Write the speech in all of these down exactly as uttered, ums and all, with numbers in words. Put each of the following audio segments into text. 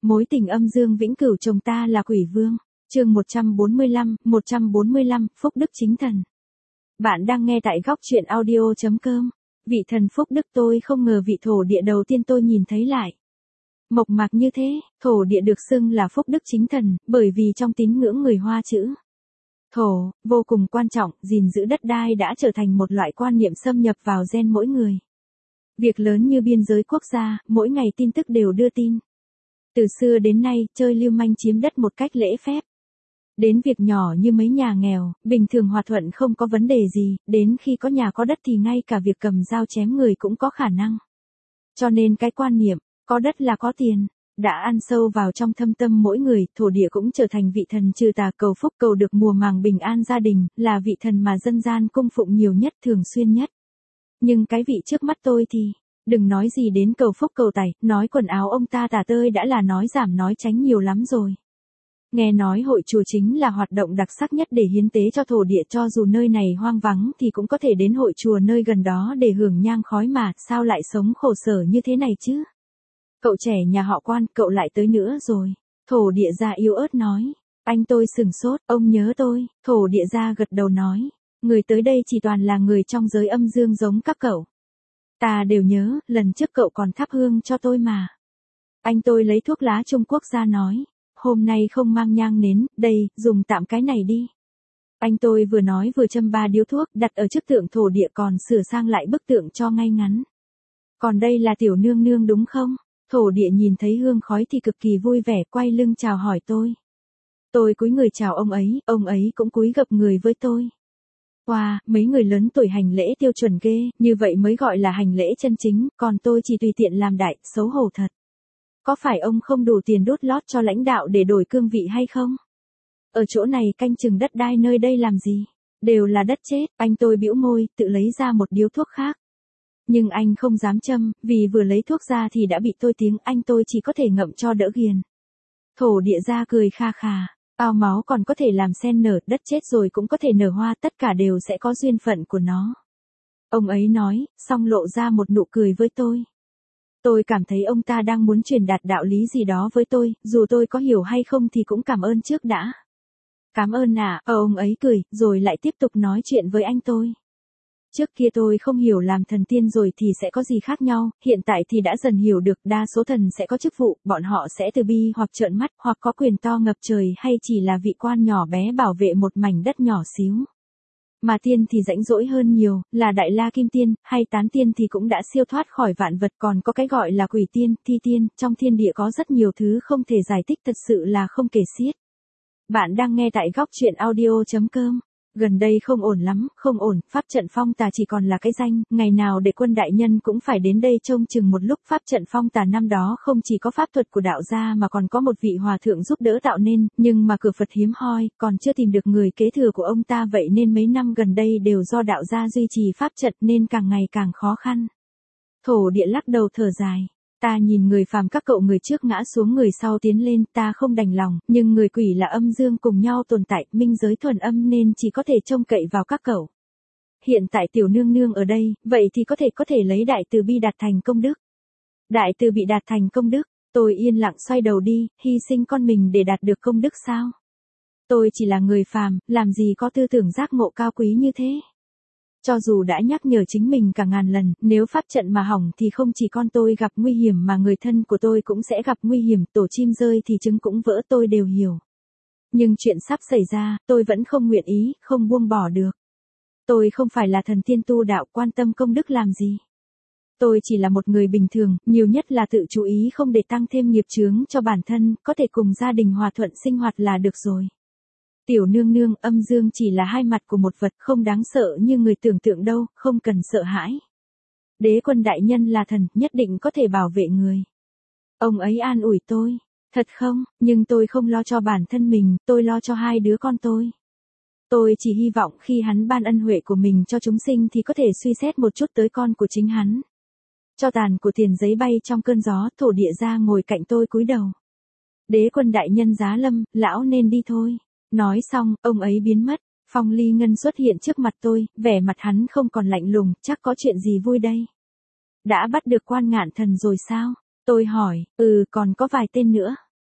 Mối tình âm dương vĩnh cửu chồng ta là quỷ vương. Chương một trăm bốn mươi lăm, một trăm bốn mươi lăm, Phúc Đức chính thần. Bạn đang nghe tại góc truyện audio chấm com. Vị thần Phúc Đức, tôi không ngờ vị thổ địa đầu tiên tôi nhìn thấy lại mộc mạc như thế. Thổ địa được xưng là Phúc Đức chính thần, bởi vì trong tín ngưỡng người Hoa chữ thổ vô cùng quan trọng, gìn giữ đất đai đã trở thành một loại quan niệm xâm nhập vào gen mỗi người. Việc lớn như biên giới quốc gia, mỗi ngày tin tức đều đưa tin. Từ xưa đến nay, chơi lưu manh chiếm đất một cách lễ phép. Đến việc nhỏ như mấy nhà nghèo, bình thường hòa thuận không có vấn đề gì, đến khi có nhà có đất thì ngay cả việc cầm dao chém người cũng có khả năng. Cho nên cái quan niệm, có đất là có tiền, đã ăn sâu vào trong thâm tâm mỗi người. Thổ địa cũng trở thành vị thần trừ tà, cầu phúc, cầu được mùa màng bình an gia đình, là vị thần mà dân gian cung phụng nhiều nhất, thường xuyên nhất. Nhưng cái vị trước mắt tôi thì, đừng nói gì đến cầu phúc cầu tài, nói quần áo ông ta tả tơi đã là nói giảm nói tránh nhiều lắm rồi. Nghe nói hội chùa chính là hoạt động đặc sắc nhất để hiến tế cho thổ địa, cho dù nơi này hoang vắng thì cũng có thể đến hội chùa nơi gần đó để hưởng nhang khói mà, sao lại sống khổ sở như thế này chứ? Cậu trẻ nhà họ Quan, cậu lại tới nữa rồi. Thổ địa gia yếu ớt nói. Anh tôi sửng sốt, ông nhớ tôi. Thổ địa gia gật đầu nói. Người tới đây chỉ toàn là người trong giới âm dương giống các cậu. Ta đều nhớ, lần trước cậu còn thắp hương cho tôi mà. Anh tôi lấy thuốc lá Trung Quốc ra nói. Hôm nay không mang nhang nến, đây, dùng tạm cái này đi. Anh tôi vừa nói vừa châm ba điếu thuốc, đặt ở trước tượng thổ địa, còn sửa sang lại bức tượng cho ngay ngắn. Còn đây là tiểu nương nương đúng không? Thổ địa nhìn thấy hương khói thì cực kỳ vui vẻ, quay lưng chào hỏi tôi. Tôi cúi người chào ông ấy, ông ấy cũng cúi gập người với tôi. Wow, mấy người lớn tuổi hành lễ tiêu chuẩn ghê, như vậy mới gọi là hành lễ chân chính, còn tôi chỉ tùy tiện làm đại, xấu hổ thật. Có phải ông không đủ tiền đút lót cho lãnh đạo để đổi cương vị hay không? Ở chỗ này canh chừng đất đai nơi đây làm gì? Đều là đất chết. Anh tôi bĩu môi, tự lấy ra một điếu thuốc khác. Nhưng anh không dám châm, vì vừa lấy thuốc ra thì đã bị tôi tiếng, anh tôi chỉ có thể ngậm cho đỡ ghiền. Thổ địa gia cười kha khà. Ao máu còn có thể làm sen nở, đất chết rồi cũng có thể nở hoa, tất cả đều sẽ có duyên phận của nó. Ông ấy nói, xong lộ ra một nụ cười với tôi. Tôi cảm thấy ông ta đang muốn truyền đạt đạo lý gì đó với tôi, dù tôi có hiểu hay không thì cũng cảm ơn trước đã. Cảm ơn à, ờ, ông ấy cười, rồi lại tiếp tục nói chuyện với anh tôi. Trước kia tôi không hiểu làm thần tiên rồi thì sẽ có gì khác nhau, hiện tại thì đã dần hiểu được, đa số thần sẽ có chức vụ, bọn họ sẽ từ bi hoặc trợn mắt, hoặc có quyền to ngập trời, hay chỉ là vị quan nhỏ bé bảo vệ một mảnh đất nhỏ xíu. Mà tiên thì rãnh rỗi hơn nhiều, là đại la kim tiên, hay tán tiên thì cũng đã siêu thoát khỏi vạn vật, còn có cái gọi là quỷ tiên, thi tiên, trong thiên địa có rất nhiều thứ không thể giải thích, thật sự là không kể xiết. Bạn đang nghe tại góc truyện audio chấm com. Gần đây không ổn lắm, không ổn, pháp trận phong tà chỉ còn là cái danh, ngày nào để quân đại nhân cũng phải đến đây trông chừng một lúc. Pháp trận phong tà năm đó không chỉ có pháp thuật của đạo gia mà còn có một vị hòa thượng giúp đỡ tạo nên, nhưng mà cửa Phật hiếm hoi, còn chưa tìm được người kế thừa của ông ta, vậy nên mấy năm gần đây đều do đạo gia duy trì pháp trận nên càng ngày càng khó khăn. Thổ địa lắc đầu thở dài. Ta nhìn người phàm các cậu, người trước ngã xuống người sau tiến lên, ta không đành lòng, nhưng người quỷ là âm dương cùng nhau tồn tại, minh giới thuần âm nên chỉ có thể trông cậy vào các cậu. Hiện tại tiểu nương nương ở đây, vậy thì có thể có thể lấy đại từ bi đạt thành công đức. Đại từ bị đạt thành công đức, tôi yên lặng xoay đầu đi, hy sinh con mình để đạt được công đức sao? Tôi chỉ là người phàm, làm gì có tư tưởng giác ngộ cao quý như thế? Cho dù đã nhắc nhở chính mình cả ngàn lần, nếu pháp trận mà hỏng thì không chỉ con tôi gặp nguy hiểm mà người thân của tôi cũng sẽ gặp nguy hiểm, tổ chim rơi thì trứng cũng vỡ, tôi đều hiểu. Nhưng chuyện sắp xảy ra, tôi vẫn không nguyện ý, không buông bỏ được. Tôi không phải là thần tiên tu đạo, quan tâm công đức làm gì. Tôi chỉ là một người bình thường, nhiều nhất là tự chú ý không để tăng thêm nghiệp chướng cho bản thân, có thể cùng gia đình hòa thuận sinh hoạt là được rồi. Tiểu nương nương, âm dương chỉ là hai mặt của một vật, không đáng sợ như người tưởng tượng đâu, không cần sợ hãi. Đế quân đại nhân là thần, nhất định có thể bảo vệ người. Ông ấy an ủi tôi. Thật không, nhưng tôi không lo cho bản thân mình, tôi lo cho hai đứa con tôi. Tôi chỉ hy vọng khi hắn ban ân huệ của mình cho chúng sinh thì có thể suy xét một chút tới con của chính hắn. Cho tàn của tiền giấy bay trong cơn gió, thổ địa gia ngồi cạnh tôi cúi đầu. Đế quân đại nhân giá lâm, lão nên đi thôi. Nói xong, ông ấy biến mất. Phong Ly Ngân xuất hiện trước mặt tôi, vẻ mặt hắn không còn lạnh lùng, chắc có chuyện gì vui đây. Đã bắt được Quan Ngạn Thần rồi sao? Tôi hỏi, ừ, còn có vài tên nữa.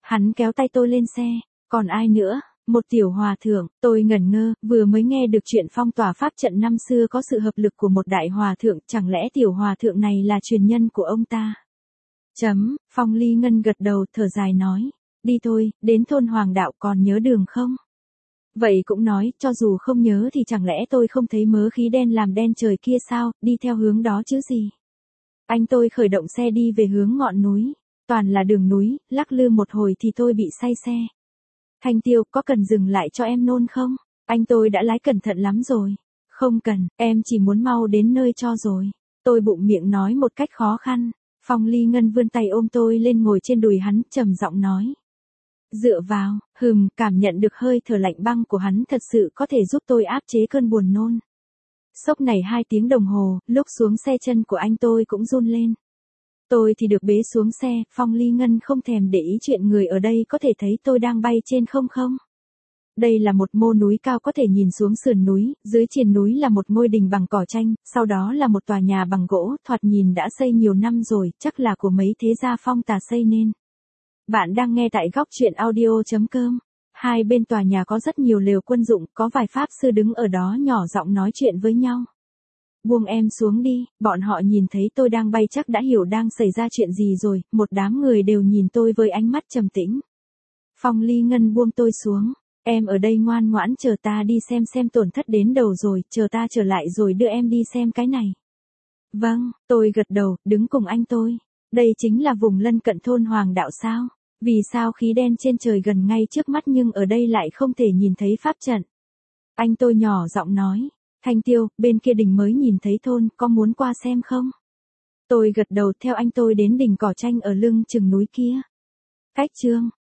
Hắn kéo tay tôi lên xe, còn ai nữa? Một tiểu hòa thượng, tôi ngẩn ngơ, vừa mới nghe được chuyện phong tỏa pháp trận năm xưa có sự hợp lực của một đại hòa thượng, chẳng lẽ tiểu hòa thượng này là truyền nhân của ông ta? Chấm, Phong Ly Ngân gật đầu thở dài nói, đi thôi, đến thôn Hoàng Đạo còn nhớ đường không? Vậy cũng nói, cho dù không nhớ thì chẳng lẽ tôi không thấy mớ khí đen làm đen trời kia sao, đi theo hướng đó chứ gì? Anh tôi khởi động xe đi về hướng ngọn núi, toàn là đường núi, lắc lư một hồi thì tôi bị say xe. Thanh Tiêu, có cần dừng lại cho em nôn không? Anh tôi đã lái cẩn thận lắm rồi. Không cần, em chỉ muốn mau đến nơi cho rồi. Tôi bụng miệng nói một cách khó khăn. Phong Ly Ngân vươn tay ôm tôi lên ngồi trên đùi hắn, trầm giọng nói. Dựa vào, hừm, cảm nhận được hơi thở lạnh băng của hắn thật sự có thể giúp tôi áp chế cơn buồn nôn. Sốc này hai tiếng đồng hồ, lúc xuống xe chân của anh tôi cũng run lên. Tôi thì được bế xuống xe, Phong Ly Ngân không thèm để ý chuyện người ở đây có thể thấy tôi đang bay trên không không. Đây là một mô núi cao có thể nhìn xuống sườn núi, dưới triền núi là một ngôi đình bằng cỏ tranh, sau đó là một tòa nhà bằng gỗ, thoạt nhìn đã xây nhiều năm rồi, chắc là của mấy thế gia Phong tà xây nên. Bạn đang nghe tại góc truyện audio chấm com. Hai bên tòa nhà có rất nhiều lều quân dụng, có vài pháp sư đứng ở đó nhỏ giọng nói chuyện với nhau. Buông em xuống đi, bọn họ nhìn thấy tôi đang bay chắc đã hiểu đang xảy ra chuyện gì rồi, một đám người đều nhìn tôi với ánh mắt trầm tĩnh. Phong Ly Ngân buông tôi xuống, em ở đây ngoan ngoãn chờ ta đi xem xem tổn thất đến đầu rồi, chờ ta trở lại rồi đưa em đi xem cái này. Vâng, tôi gật đầu, đứng cùng anh tôi. Đây chính là vùng lân cận thôn Hoàng Đạo sao? Vì sao khí đen trên trời gần ngay trước mắt nhưng ở đây lại không thể nhìn thấy pháp trận? Anh tôi nhỏ giọng nói. Thanh Tiêu, bên kia đỉnh mới nhìn thấy thôn, có muốn qua xem không? Tôi gật đầu theo anh tôi đến đỉnh cỏ tranh ở lưng chừng núi kia. Cách chương